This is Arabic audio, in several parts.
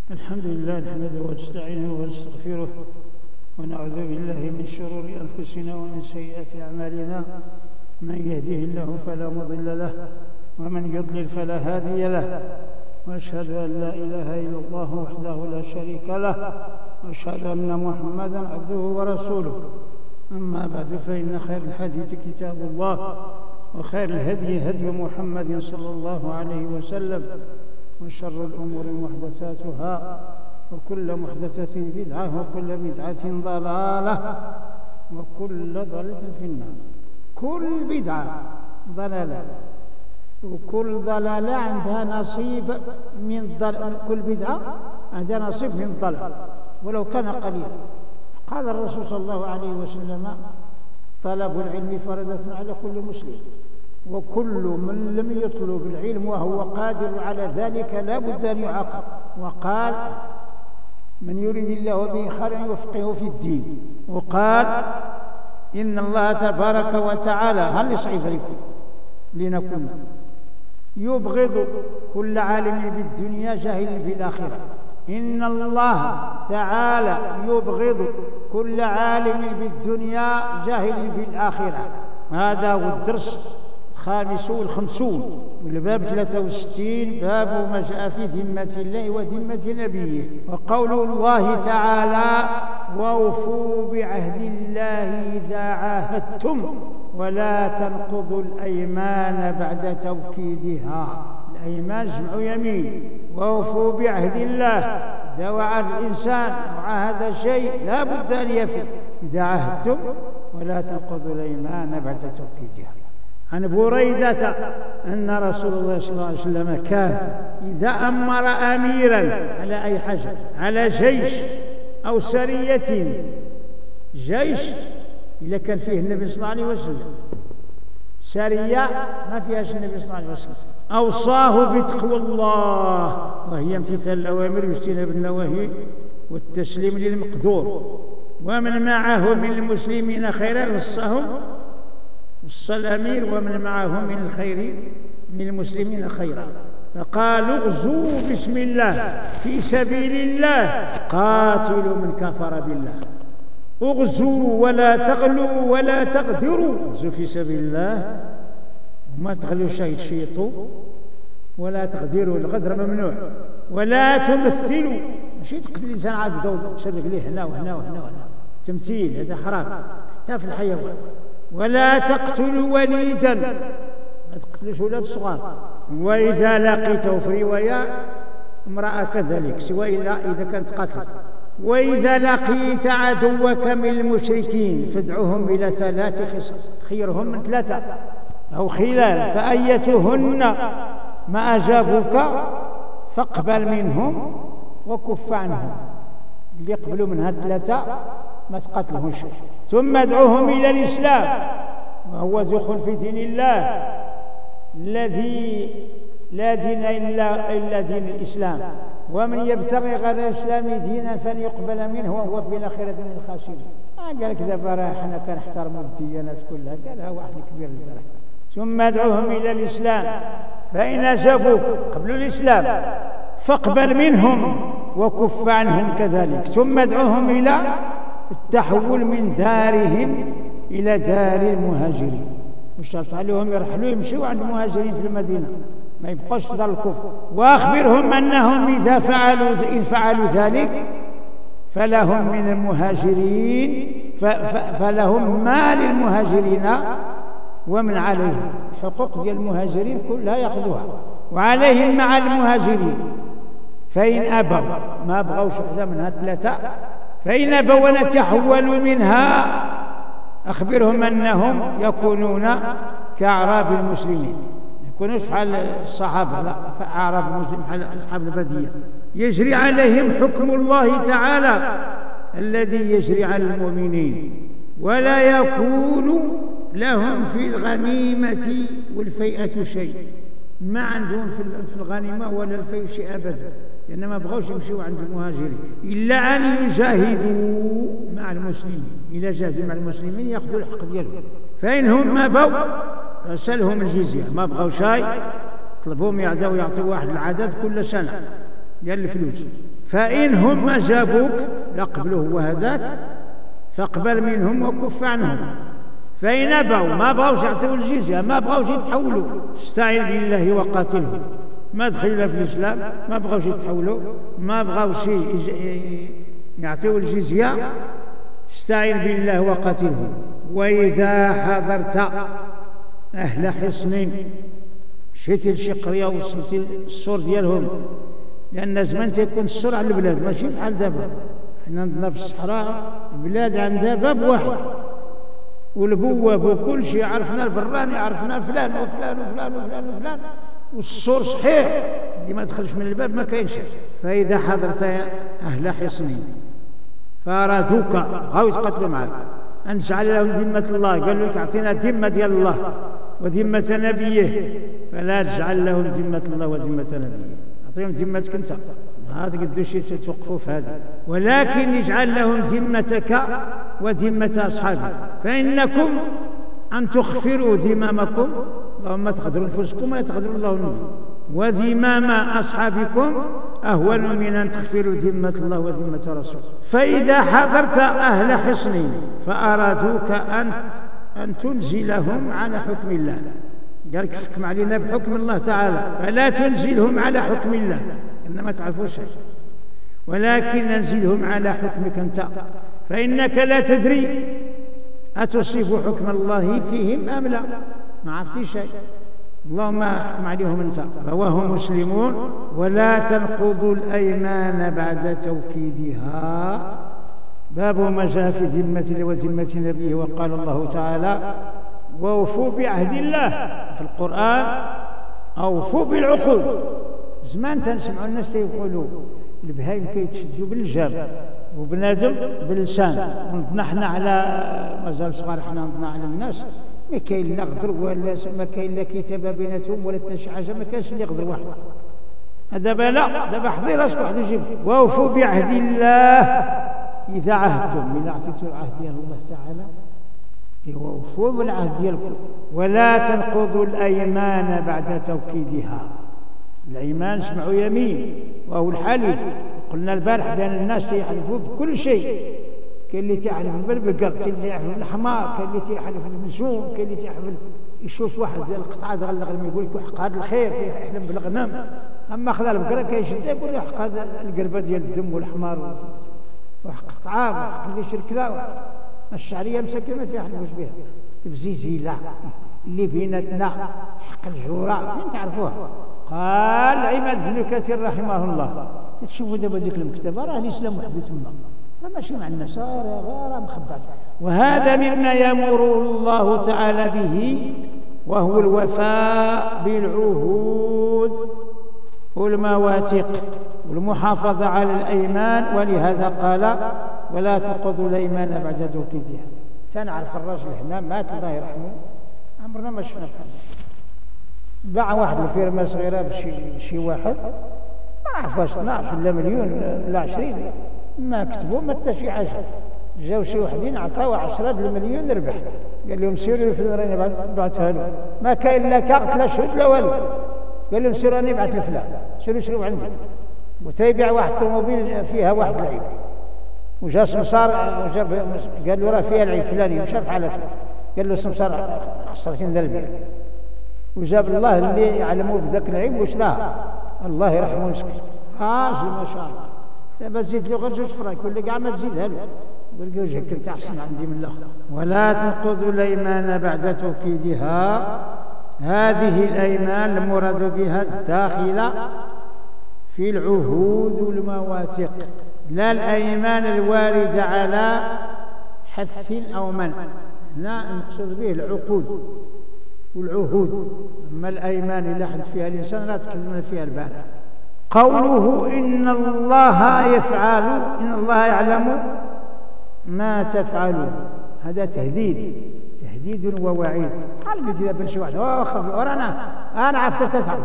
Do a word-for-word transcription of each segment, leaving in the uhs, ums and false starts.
الحمد لله نحمده ونستعينه ونستغفره ونعوذ بالله من شرور أنفسنا ومن سيئات أعمالنا. من يهده الله فلا مضل له ومن يضلل فلا هادي له، وأشهد أن لا إله إلا الله وحده لا شريك له، وأشهد أن محمدا عبده ورسوله. أما بعد، فإن خير الحديث كتاب الله، وخير الهدي هدي محمد صلى الله عليه وسلم، وشر الأمور محدثاتها، وكل محدثة بدعة، وكل بدعة ضلالة، وكل ضلالة في النار. كل بدعة ضلالة، وكل ضلالة عندها نصيب من ضلال. كل بدعة عندها نصيب من ضلال ولو كان قليلا. قال الرسول صلى الله عليه وسلم: طلب العلم فريضة على كل مسلم، وكل من لم يطلب العلم وهو قادر على ذلك لا بد أن يعاقب. وقال: من يريد الله به خيرا يفقهه في الدين. وقال: إن الله تبارك وتعالى، هل يصعب عليكم لنكون يبغض كل عالم بالدنيا جاهل بالآخرة. إن الله تعالى يبغض كل عالم بالدنيا جاهل بالآخرة. هذا هو الدرس الخامس والخمسون من باب ثلاثة وستين، باب ما جاء في ذمة الله وذمة نبيه. وقول الله تعالى: وأوفوا بعهد الله إذا عاهدتم ولا تنقضوا الأيمان بعد توكيدها. الأيمان جمع يمين. وأوفوا بعهد الله، إذا وعد الإنسان أو عاهد شيء لا بد أن يفي. إذا عاهدتم ولا تنقضوا الأيمان بعد توكيدها. عن بريدة أن رسول الله صلى الله عليه وسلم كان إذا أمر أميرا على أي حاجة، على جيش أو سرية، جيش إذا كان فيه النبي صلى الله عليه وسلم، سرية ما فيهاش النبي صلى الله عليه وسلم، أوصاه بتقوى الله، وهي امتثال الأوامر واجتناب النواهي والتسليم للمقدور. ومن معه من المسلمين خيرا وصاهم، وصى الأمير ومن معه من الخير من المسلمين خيرا. فقالوا: اغزوا بسم الله في سبيل الله، قاتلوا من كفر بالله. اغزوا ولا تغلوا ولا تقدروا. اغزوا في سبيل الله، وما تغلوا شيء تشيطوا، ولا تقدروا، الغدر ممنوع. ولا تمثلوا، ماشي تقتل الإنسان عبده وتشرق ليه هنا وهنا وهنا وهنا، تمثيل هذا حرام حتى في الحيوان. ولا تقتلوا وليدا، ما تقتلوش ولاد صغار. وإذا لقيته، في رواية امرأة كذلك، سواء إذا إذا كانت قتل. وإذا لقيت عدوك من المشركين فادعوهم إلى ثلاث خصال، خيرهم من ثلاثة أو خلال، فأيتهن ما أجابوك فاقبل منهم وكف عنهم. اللي يقبلوا منها ثلاثة ما تقتلهم شيء. ثم ادعوهم إلى الإسلام، وهو دخول في دين الله الذي لا دين إلا, إلا دين الإسلام. ومن يبتغي غير الإسلام دينا فلن يقبل منه وهو في الآخرة من الخاسرين. قال لك دابا راه حنا كنحترموا الديانات كلها، قالها واحد كبير البارح. ثم ادعوهم إلى الإسلام فإن أجابوك، قبلوا الإسلام، فاقبل منهم وكف عنهم كذلك. ثم ادعوهم إلى التحول من دارهم إلى دار المهاجرين، مش شرط عليهم يرحلوا يمشوا عند المهاجرين في المدينة، ما يبقوش في دار الكفر. وأخبرهم أنهم إذا فعلوا إن فعلوا ذلك فلهم من المهاجرين فلهم ما للمهاجرين ومن عليهم. حقوق ديال المهاجرين كلها يأخذوها، وعليهم مع المهاجرين. فإن أبوا، ما بغوش وحدة منها ثلاثة، فإن أبوا ونتحولوا منها أخبرهم أنهم يكونون كأعراب المسلمين، ما يكونوش بحال الصحابة، لا، فأعراب المسلمين بحال أصحاب البادية. يجري عليهم حكم الله تعالى الذي يجري على المؤمنين، ولا يكون لهم في الغنيمة والفيئة شيء، ما عندهم في الغنيمة ولا الفيء شيء أبدا، لأن ما بغوش يمشيوا عند المهاجرين إلا أن يجاهدوا مع المسلمين. إلا جاهدوا مع المسلمين يأخذوا الحق ديالهم. فإنهم ما بوا فسلهم الجزية، ما بغوا شيء طلبوهم يعطوا يعطوا واحد العدد كل سنة ديال الفلوس، فإن هم جابوك يقبلوه وهداك فاقبل منهم وكف عنهم، فإن أبوا ما بغاوش يعطيو الجزية، ما بغاوش يتحولوا، استعن بالله وقاتلهم، ما دخلوا في الإسلام، ما بغاوش يتحولوا، ما بغاوش يعطيو الجزية، استعن بالله وقاتلهم. وإذا حضرت أهل حصن، مشيتي لشي قرية ووصلتي السور ديالهم، لأن زمان تيكون السور على البلاد ماشي بحال دابا. حنا عندنا في الصحراء البلاد عندها باب واحد والبواب وكل شيء، عرفنا البراني، عرفنا فلان وفلان وفلان وفلان وفلان، والسور صحيح اللي ما دخلش من الباب ما كاينش. فإذا حضرت أهل حصن فارادوك، بغاو يتقاتلوا معاك، أن تجعل لهم ذمة الله، قالوا لك أعطينا ذمة ديال الله وذمة نبيه، فلا تجعل لهم ذمة الله وذمة نبيه، أعطيهم ذمتك أنت، ما تقدوش توقفوا في هذا، ولكن اجعل لهم ذمتك وذمة أصحابك، فإنكم أن تخفروا ذمامكم، اللهم تقدروا نفوسكم ولا تقدروا الله النبي، وذمام أصحابكم أهون من أن تخفروا ذمة الله وذمة رسوله. فإذا حضرت أهل حصن فأرادوك أن أن تنزلهم على حكم الله، قال لك حكم علينا بحكم الله تعالى، فلا تنزلهم على حكم الله، إنما تعرفوا شيء، ولكن ننزلهم على حكمك أنت، فإنك لا تدري أتصيب حكم الله فيهم أم لا، ما عرفتي شيء، اللهم احكم عليهم أنت. رواه مسلمون. ولا تنقضوا الأيمان بعد توكيدها، باب ما جاء في ذمة الله وذمة نبيه. وقال الله تعالى: وأوفوا بعهد الله في القرآن، أوفوا بالعقود. زمان تنسمعوا الناس يقولوا البهايم كيتشدوا بالجاب وبنادم باللسان، ونضنا حنا على مازال صغار، حنا نضنا على الناس، ما كاين لا غدر ولا ما كاين لا كتابه بيناتهم ولا حتى شي حاجه، ما كانش اللي يغدر واحد. دابا لا، دابا حضي راسك واحد يجيب. واوفوا بعهد الله اذا عهدتم، من عطيتوا العهد ديال الله تعالى ووفوا بالعهد ديالكم. ولا تنقضوا الايمان بعد توكيدها. الايمان جمعوا يمين وهو الحلف، قلنا البارح بان الناس يحلفوا بكل شيء، كاين اللي تيحلف بالبقر، كاين اللي تيحلف بالحمار، كاين اللي تيحلف بالنجوم، كاين اللي تيحلف يشوف واحد ديال القطعه ديال الغنم يقول لك حق هذا الخير، تيحلم بالغنم، اما خذا البقره كيشد يقول له حق هذا القربه ديال الدم والحمار، وحق الطعام، وحق اللي شركلا. الشعريه مساكين ما تيحلفوش بها. البزيزيله اللي بيناتنا، حق الجوره، فين تعرفوها؟ قال عماد بن كثير رحمه الله، تشوفوا دابا ديك المكتبه راه الاسلام وحده تما، راه ماشي مع الناس، راه مخبات. وهذا مما يامر الله تعالى به، وهو الوفاء بالعهود والمواثيق والمحافظه على الايمان. ولهذا قال: ولا تنقضوا الايمان بعد توكيدها. تنعرف الراجل هنا مات الله يرحمه، عمرنا ما شفنا في هذا، باع واحد الفيرما صغيره بشي شي واحد، ما عرف واش اثناش ولا مليون ولا عشرين، ما كتبوا ما حتى شي حاجه. جاو شي وحدين عطاوه عشرة المليون ربح، قال لهم سيروا في راني بعثها له، ما كاين لا كارت لا شهود لا والو، قال لهم سيروا راني بعث لفلان، سيروا شريوا عندي. وتيبيع واحد الطوموبيل فيها واحد العيب، وجا سمسار وجاب قال له راه فيها العيب فلاني، مشى في حالته، قال له سمسار خسرتين ذا البيع، وجاب الله اللي يعلموه بذاك العيب وشراها، الله يرحمه مسكين راجل ما شاء الله. دابا تزيد له غير جوج فراك ولا كاع ما تزيدها له، قول له وجهك انت احسن عندي من الاخر. ولا تنقضوا الايمان بعد توكيدها. هذه الايمان المراد بها الداخله في العهود والمواثيق، لا الايمان الوارده على حث او منع. هنا المقصود به العقود والعهود، اما الايمان اللي حد فيها الانسان لا تكلمنا فيها البارح. قوله ان الله يفعل، ان الله يعلم ما تفعلون، هذا تهديد، تهديد ووعيد. قال قلت دابا شي واحد واخا ورانا انا عرفت تفعل،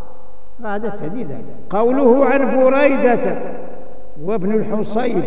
هذا تهديد. قوله عن بريدة وابن الحصيب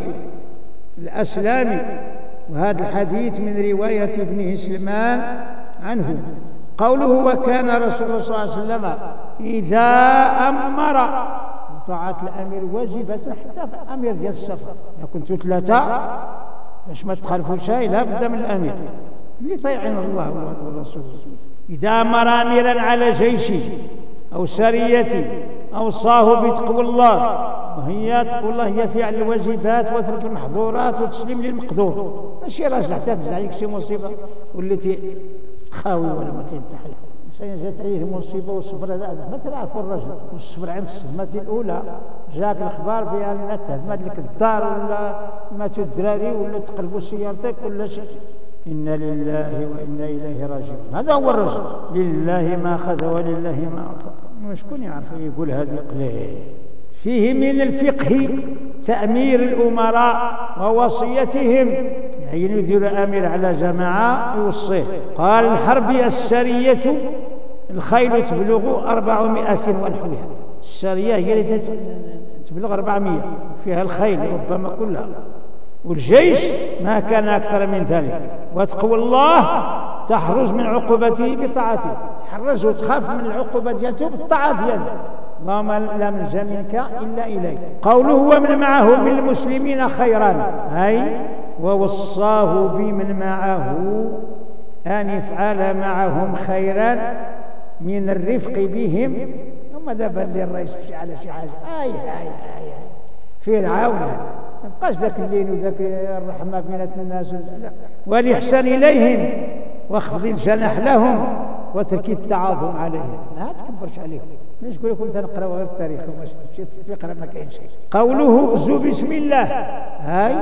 الأسلامي، وهذا الحديث من رواية ابن سلمان عنه. قوله وكان رسول الله صلى الله عليه وسلم إذا أمر طاعة الأمير واجبة حتى في الأمير ديال السفر. إذا كنتوا ثلاثة باش ما تخالفوا شيء لا بد من الأمير اللي طيعين الله والرسول. إذا أمر أميرا على جيش أو سرية أوصاه بتقوى الله، وهي تقوى الله هي فعل الواجبات وترك المحظورات والتسليم للمقدور. ماشي راجل حتى تنزل عليك شي مصيبة وليتي خاوي ولا ما كاين حتى حاجة. الإنسان جات عليه المصيبة والصبر هذا ما تعرفوا الرجل، والصبر عند الصدمة الأولى جاك الأخبار بأن تهدمت لك الدار ولا ماتوا الدراري ولا تقلبوا سيارتك ولا شيء. إنا لله وإنا إليه راجعون. هذا هو الرجل، لله ما أخذ ولله ما أعطى. شكون يعرف يقول هذه قليل. فيه من الفقه تأمير الأمراء ووصيتهم، يعني يدير أمير على جماعة يوصيه. قال الحربي السرية الخيل تبلغ أربعمائة ونحوها. السرية هي التي تبلغ أربعمائة فيها الخيل ربما كلها، والجيش ما كان أكثر من ذلك. وتقوى الله تحرز من عقوبته بطاعته، تحرز وتخاف من العقوبة ديالته بالطاعة ديالته. اللهم لا ملجأ منك إلا إليك. قوله ومن معه من المسلمين خيرا، أي ووصاه بمن معه أن يفعل معهم خيرا من الرفق بهم. ثم دابا اللي الرئيس مشي على شي حاجة آي آي آي فرعون هذا، ما بقاش ذاك اللين وذاك الرحمة بين الناس. لا، والإحسان إليهم واخفض الجناح لهم وترك التعاظم عليهم. ما تكبرش عليهم. ليش نقول لكم تنقراو غير التاريخ وماشي التطبيق راه ما كاين شيء. قوله غزوا بسم الله، هاي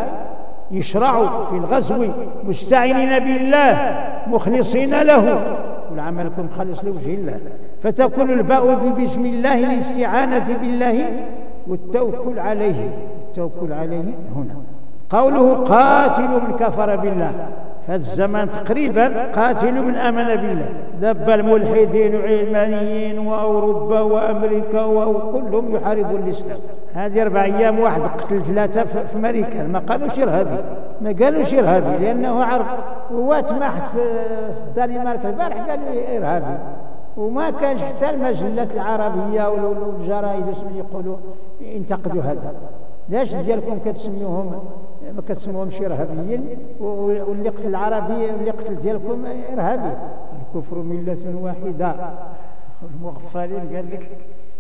يشرعوا في الغزو مستعينين بالله مخلصين له، والعملكم خالص لوجه الله. فتكون الباء ببسم الله الاستعانة بالله والتوكل عليه. التوكل عليه هنا. قوله قاتلوا من كفر بالله، في الزمان تقريبا قاتلوا من آمن بالله. ذب الملحدين وعلمانيين وأوروبا وأمريكا وكلهم يحاربون الإسلام. هذه أربع أيام واحد قتل ثلاثة في أمريكا، ما قالوش إرهابي، ما قالوش إرهابي لأنه عرب. ووات ماحت في الدنمارك البارح قالوا إرهابي، وما كانش حتى المجلات العربية والجرائد يقولوا ينتقدوا هذا. ليش ديالكم كتسميوهم ما كتسموهمش إرهابيين، واللي قتل العربي واللي قتل ديالكم إرهابي؟ الكفر ملة واحدة. المغفلين قال لك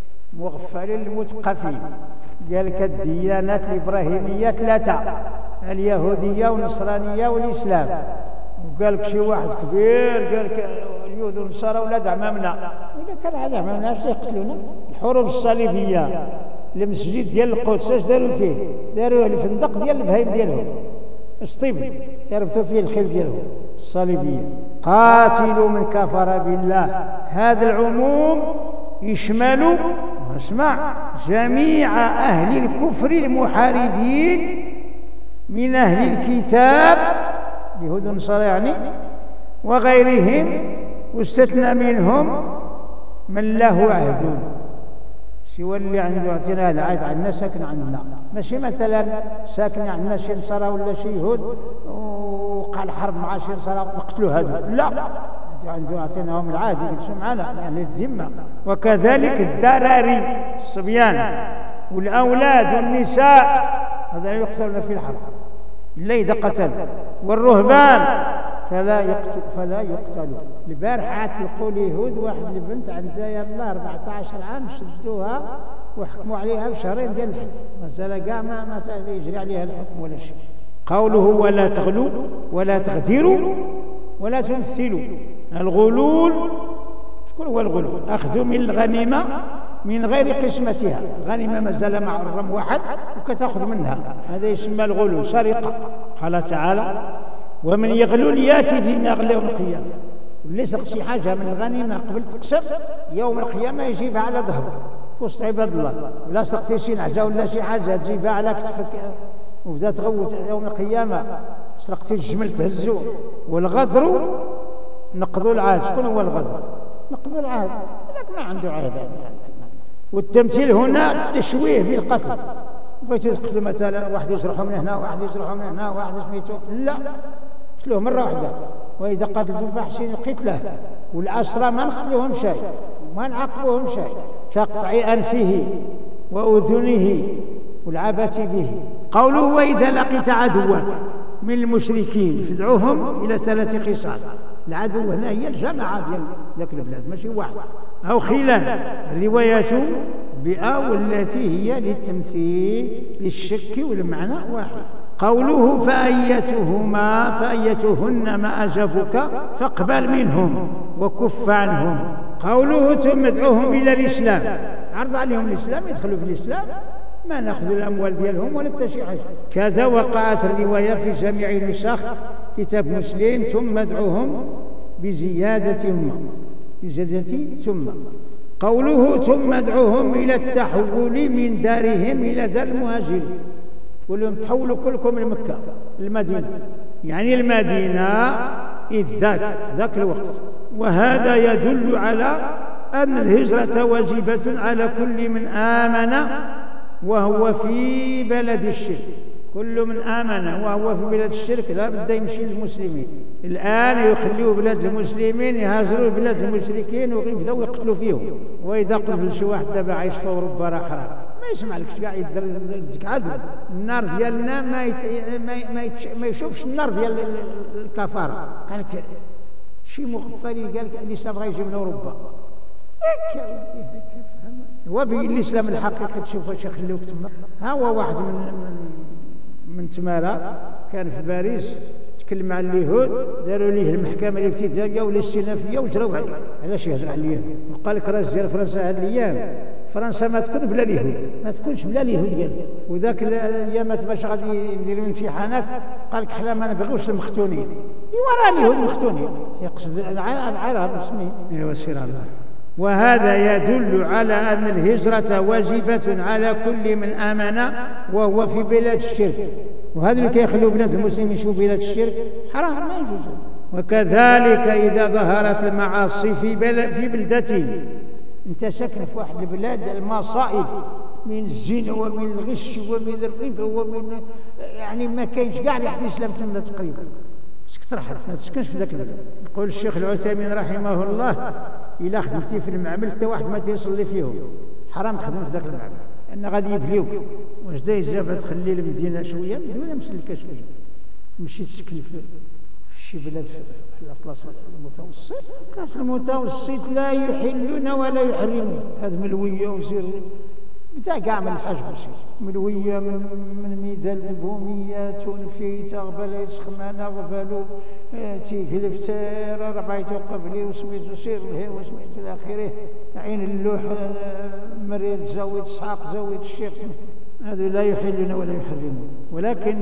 مغفلين المثقفين، قال لك الديانات الإبراهيمية ثلاثة، اليهودية والنصرانية والإسلام. وقال لك شي واحد كبير قال لك اليهود والنصارى ولاد عمامنا. إذا كان هذا عمامنا اش يقتلونا؟ الحروب الصليبية المسجد ديال القدس اش داروا فيه؟ داروه الفندق ديال البهايم ديالهم، اسطيب تربطوا فيه الخيل ديالهم الصليبيه. قاتلوا من كفر بالله، هذا العموم يشمل اسمع جميع اهل الكفر المحاربين من اهل الكتاب اليهود والنصارى يعني وغيرهم، واستثنى منهم من له عهد سوى اللي عنده اعتناء العهد عندنا ساكن عندنا. ماشي مثلا ساكن عندنا شي نصارى ولا شي يهود وقال حرب مع شي نصارى نقتلوا هذو، لا، عنده اعتناهم العهد يجلسوا معنا يعني الذمه. وكذلك الدراري الصبيان والاولاد والنساء هذا يقتلون في الحرب الا اذا قتلوا، والرهبان فلا يقتل فلا يقتلوا. البارحة تلقوا اليهود واحد البنت عندها يلا أربعة عشر عام شدوها وحكموا عليها بشهرين ديال الحكم، مازال كاع ما ما يجري عليها الحكم ولا شيء. قوله ولا تغلوا ولا تغدروا ولا تمثلوا. الغلول شكون هو الغلول؟ أخذ من الغنيمة من غير قسمتها، الغنيمة مازال معرم واحد وكتاخذ منها، هذا يسمى الغلول سرقة. قال تعالى ومن يغلل ياتي بما يغلى يوم القيامة. واللي سرق شي حاجة من الغنيمة قبل تقسم يوم القيامة يجيبها على ظهره في وسط عباد الله. ولا سرقتي شي نعجة ولا شي حاجة تجيبها على كتفك وبدا تغوت يوم القيامة. سرقتي الجمل تهزو. والغدر نقضوا العهد. شكون هو الغدر؟ نقضوا العهد، لكن ما عنده عهد. والتمثيل هنا التشويه بالقتل. بغيتوا تقتلوا مثلا واحد يجرحوا من هنا واحد يجرحوا من هنا واحد سميتو، لا، قتلوه مره واحده. واذا قتلتوا فاحشين قتله. والاسرى ما نخلوهم شيء ما نعاقبوهم شيء، كقطع انفه وأذنه والعبث به. قوله وإذا لقيت عدوك من المشركين فادعوهم إلى ثلاث خصال. العدو هنا هي الجماعة ديال ذاك البلاد ماشي واحد أو خلال. الروايات بأ والتي هي للتمثيل للشك والمعنى واحد. قوله فأيتهما فأيتهن ما أجابك فاقبل منهم وكف عنهم. قوله ثم ادعوهم إلى الإسلام، عرض عليهم الإسلام يدخلوا في الإسلام، ما نأخذ الأموال ديالهم ولا حتى شي حاجة. كذا وقعت الرواية في جميع النسخ كتاب مسلم ثم ادعوهم بزيادة ثم بزيادة ثم. قوله ثم ادعوهم إلى التحول من دارهم إلى دار المهاجرين، قول لهم تحولوا كلكم من مكة المدينة، يعني المدينة إذ ذاك ذاك الوقت. وهذا يدل على أن الهجرة واجبة على كل من آمن وهو في بلد الشرك. كل من آمن وهو في بلاد الشرك لا بد يمشي للمسلمين. الآن يخليوا بلاد المسلمين يهاجروا بلاد المشركين ويبداو يقتلوا فيهم. وإذا قلت لشي واحد دابا عايش في أوروبا راه حرام، ما يسمع لكش كاع، يديك عدو. النار ديالنا ما يت... ما ما, يتش... ما يشوفش النار ديال الكفاره. قال لك شي مغفل قال لك الإسلام غيجي من أوروبا، هكا ودي هكا فهم. هو بالإسلام الحقيقي تشوف واش يخليوك تما. ها هو واحد من من من تمارا كان في باريس تكلم مع اليهود، داروا ليه المحكمه الابتدائيه ولا الاستئنافيه وجراو عليه. علاش يهضر على اليهود؟ وقال لك راس ديال فرنسا هاد الايام فرنسا ما تكون بلا اليهود، ما تكونش بلا اليهود قال. وذاك الايامات باش غادي يديروا امتحانات قال لك حنا ما نبغيوش المختونين. ايوا راه اليهود مختونين، يقصد العرب مسلمين. ايوا سير الله. وهذا يدل على أن الهجرة واجبة على كل من آمن وهو في بلاد الشرك. وهذا اللي كيخلوا بلاد المسلمين يشوفوا بلاد الشرك حرام، ما يجوز. وكذلك إذا ظهرت المعاصي في بلد في بلدة، أنت ساكن في واحد البلاد المصائب من الزنا ومن الغش ومن الربا ومن يعني ما كاينش كاع اللي يحدث الإسلام تما تقريبا، خصك ترحل ما تسكنش في ذاك البلاد. يقول الشيخ العثيمين رحمه الله إلا خدمتي في المعمل حتى واحد ما تيصلي فيهم حرام تخدم في ذاك المعمل، لأن غادي يبليوك. واش دا يجاب تخلي المدينة شوية، المدينة مسلكة شوية، تمشي تسكن في شي بلاد في الأطلس المتوسط. الأطلس المتوسط لا يحلون ولا يحرمون، هذا ملوية وزير بتاع كاع من الحاج بوسير، ملوية من من ميدال دبومية تنفي تغبل سخمانة غبالو تيقلف تير ربعيتو قبلي وسميتو سير الهي وسميتو إلى آخره. عين اللوح مرير زاوية إسحاق زاوية الشيخ، هذو لا يحلون ولا يحرمون. ولكن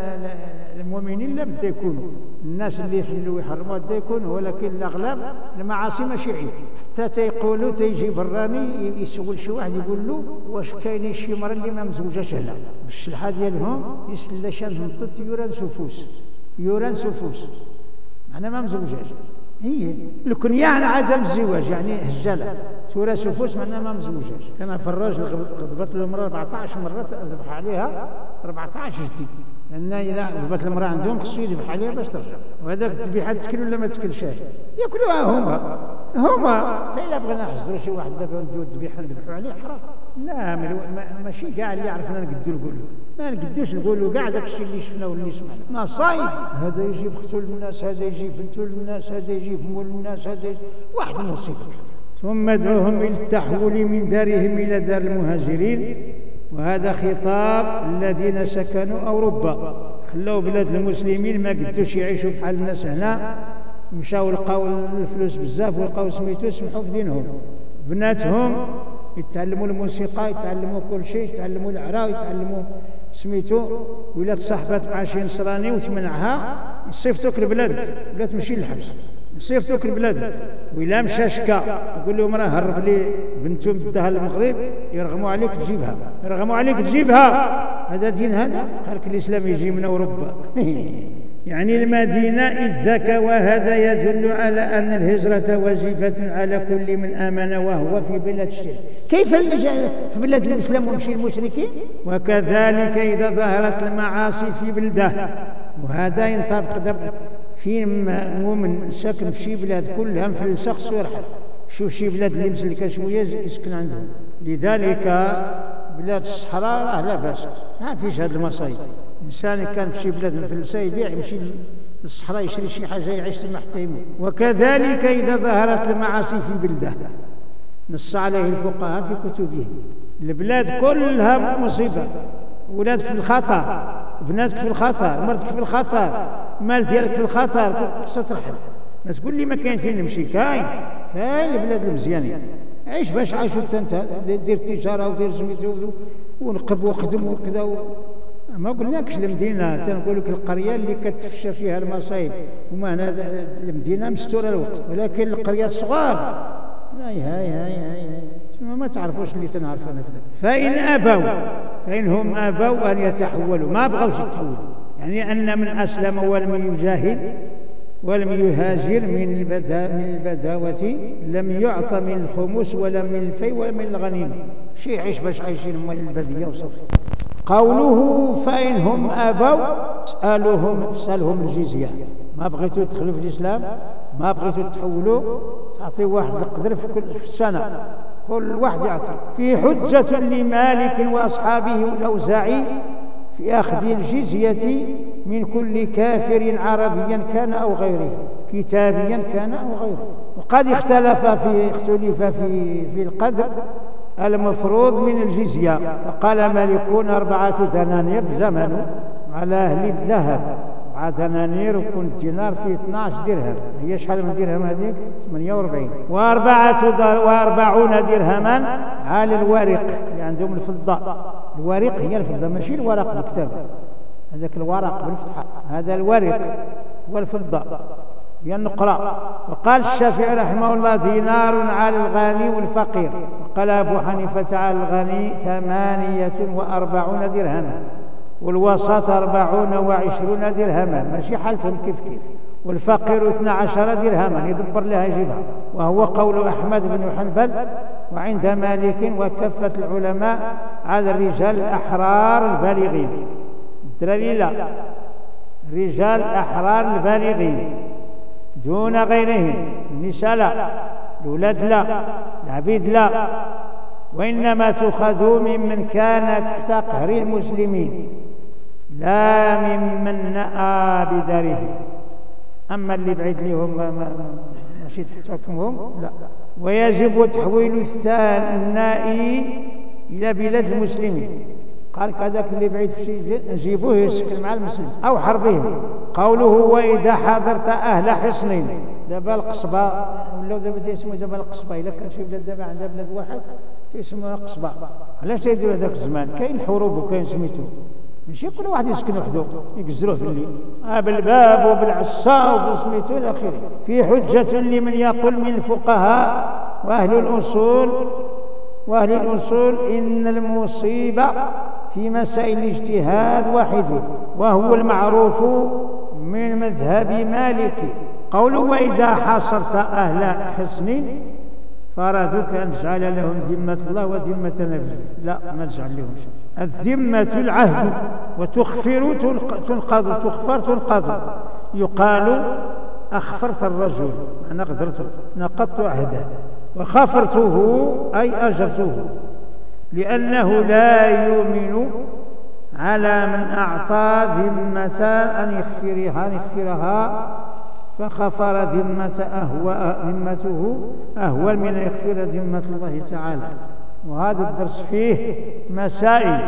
المؤمنين لا بد يكونوا، الناس اللي يحلوا ويحرموا بد يكونوا، ولكن الأغلب المعاصي ماشي عيب. حتى تيقولوا تيجي براني يسول شي واحد يقول له واش كاينين شي مرة اللي ما مزوجاش هنا بالشلحة ديالهم يسلا شان مطط يوران سفوس يوران سفوس معناها ما مزوجاش. هي الكنية عن عدم الزواج يعني هجالة تورا سفوس معناها ما مزوجاش. كان في الراجل غضبت له المرأة أربعطاش مرة ذبح عليها أربعطاش جدي، لأن إذا غضبت المرأة عندهم خصو يذبح عليها باش ترجع. وهذاك الذبيحة تاكل ولا ما تاكلش؟ ياكلوها هما هما. حتى إلا بغينا نحجروا شي واحد دابا نديرو الذبيحة نذبحوا عليه حرام. لا ماشي كاع اللي عرفنا نقدو نقولوه، ما نقدوش نقولوا كاع داك الشيء اللي شفنا واللي سمعنا. مصايب، هذا يجيب اختو للناس، هذا يجيب بنتو للناس، هذا يجيب مول للناس، هذا يجيب واحد المصيبة. ثم ادعوهم إلى التحول من دارهم إلى دار المهاجرين، وهذا خطاب الذين سكنوا أوروبا، خلاو بلاد المسلمين ما قدوش يعيشوا في حال الناس هنا، مشاو لقاو الفلوس بزاف ولقاو سميتو سمحوا في دينهم. بناتهم يتعلموا الموسيقى، يتعلموا كل شيء، يتعلموا العراء، يتعلموا سميتو. ولات صاحبات مع شي نصراني وتمنعها يصيفطوك لبلادك ولا تمشي للحبس، يصيفطوك لبلادك. وإلا مشى شكا يقول لهم راه هرب لي بنتو بدها المغرب، يرغموا عليك تجيبها، يرغموا عليك تجيبها. هذا دين هذا؟ قال لك الإسلام يجي من أوروبا. يعني المدينة إذ ذاك. وهذا يدل على أن الهجرة واجبة على كل من آمن وهو في بلاد الشرك. كيف اللي في بلاد الإسلام ومشي المشركين؟ وكذلك إذا ظهرت المعاصي في بلده، وهذا ينطبق في مؤمن ساكن في شي بلاد كلها مفلسة خصو يرحل. شوف شي بلاد اللي مسلكة شوية يسكن عندهم. لذلك بلاد الصحراء راه لا باس، ما فيش هاد المصايب. الإنسان كان في شي بلاد مفلسة يبيع يمشي للصحراء يشري شي حاجة يعيش تما حتى يموت. وكذلك إذا ظهرت المعاصي في بلدة نص عليه الفقهاء في كتبهم، البلاد كلها مصيبة، ولادك في الخطر، بناتك في الخطر، مرتك في الخطر، المال ديالك في الخطر، خصها ترحل. ما تقول لي ما كاين فين نمشي، كاين كاين البلاد المزيانين، عيش باش عايشوا حتى انت، دير التجاره ودير سميتو ونقب وخدم وكذا و... ما قلناكش المدينه، تنقول لك القريه اللي كتفشى فيها المصايب، وما هنا المدينه مستوره الوقت، ولكن القريات الصغار هاي هاي هاي هاي, هاي. ما تعرفوش اللي تنعرف انا في ذلك. فان ابوا فانهم ابوا ان يتحولوا، ما بغاوش يتحولوا، يعني ان من اسلم ولم يجاهد ولم يهاجر من البدا من البداوة لم يعط من الخمس ولا من الفي ولا من الغنيمة، شي يعيش باش عايشين هما البادية وصافي. قوله فإنهم أبوا اسألوهم افسالهم الجزية، ما بغيتوا تدخلوا في الإسلام، ما بغيتوا تحولوا، تعطي واحد القدر في كل في السنة، كل واحد يعطي. في حجة لمالك وأصحابه والأوزاعي في أخذ الجزية من كل كافر عربيا كان أو غيره، كتابيا كان أو غيره. وقد اختلف في اختلف في في القدر المفروض من الجزية، وقال مالك أربعة دنانير في زمنه على أهل الذهب، أربعة دنانير وكل دينار فيه اثنا عشر درهم، هي شحال من درهم هذيك؟ ثمانية وأربعين. وأربعة وأربعون درهما على الورق اللي عندهم الفضة، الورق هي الفضة ماشي الورق الكتابة، هذاك الورق بالفتحة، هذا الورق والفضة هي النقرة. وقال الشافعي رحمه الله دينار على الغني والفقير، وقال أبو حنيفة على الغني ثمانية وأربعون درهما، والوسط أربعون وعشرون درهما، ماشي حالتهم كيف كيف، والفقير اثنا عشر درهما يدبر لها يجيبها، وهو قول أحمد بن حنبل وعند مالك وكافة العلماء على الرجال الأحرار البالغين. الدراري لا، رجال الأحرار البالغين دون غيرهم، النساء لا، الأولاد لا، العبيد لا، وإنما تؤخذ ممن كان تحت قهر المسلمين لا ممن نأى بداره. أما اللي بعيد لهم ماشي تحت حكمهم لا. ويجب تحويل النائي إلى بلاد المسلمين، قال هذاك اللي بعيد في شيء نجيبوه يسكن مع المسلمين أو حربهم. قوله وإذا حضرت أهل حصن، دابا القصبة ولاو دابا تيسموا دابا القصبة، إلا كان شي بلاد دابا عندها بلاد واحد تيسموها قصبة. علاش تيديروا هذاك الزمان؟ كاين حروب وكاين سميتو، ماشي كل واحد يسكن وحده يقزروه في الليل، آه بالباب وبالعصا وبسميتو إلى آخره. في حجة لمن يقول من الفقهاء وأهل الأصول وأهل الأصول إن المصيبة في مسائل الاجتهاد واحد، وهو المعروف من مذهب مالك. قوله وإذا حاصرت أهل حصن فرادك أن تجعل لهم ذمة الله وذمة نبيه، لا ما نجعل لهم شيء. الذمة العهد، وتخفر تنقض، تغفر تنقض. يقال أخفرت الرجل أنا قدرته، نقضت عهده، وخفرته أي أجرته، لأنه لا يؤمن على من أعطى ذمة أن يخفرها أن يخفرها فخفر ذمة أهوى ذمته أهون من أن يخفر ذمة الله تعالى. وهذا الدرس فيه مسائل.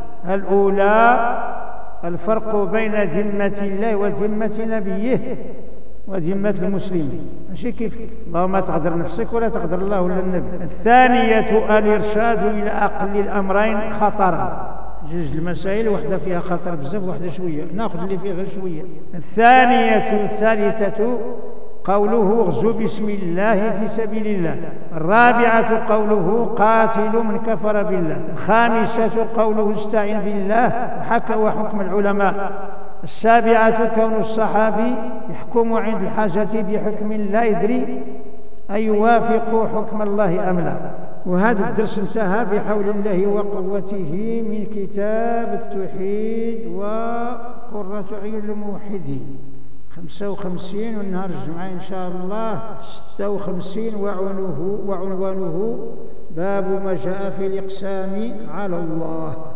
الأولى الفرق بين ذمة الله وذمة نبيه وذمة المسلمين، ماشي كيف اللهم ما تقدر نفسك ولا تقدر الله ولا النبي. الثانية الإرشاد إلى أقل الأمرين خطرا، جوج المسائل واحدة فيها خطر بزاف واحدة شوية، ناخذ اللي فيها غير شوية. الثانية الثالثة قوله اغزوا بسم الله في سبيل الله. الرابعة قوله قاتلوا من كفر بالله. الخامسة قوله استعن بالله وحكى وحكم العلماء. السابعة كون الصحابي يحكم عند الحاجة بحكم لا يدري أن يوافق حكم الله أم لا. وهذا الدرس انتهى بحول الله وقوته من كتاب التوحيد وقرة عيون الموحدين. خمسة وخمسين، والنهار الجمعة إن شاء الله ستة وخمسين، وعنوانه وعنوانه باب ما جاء في الإقسام على الله.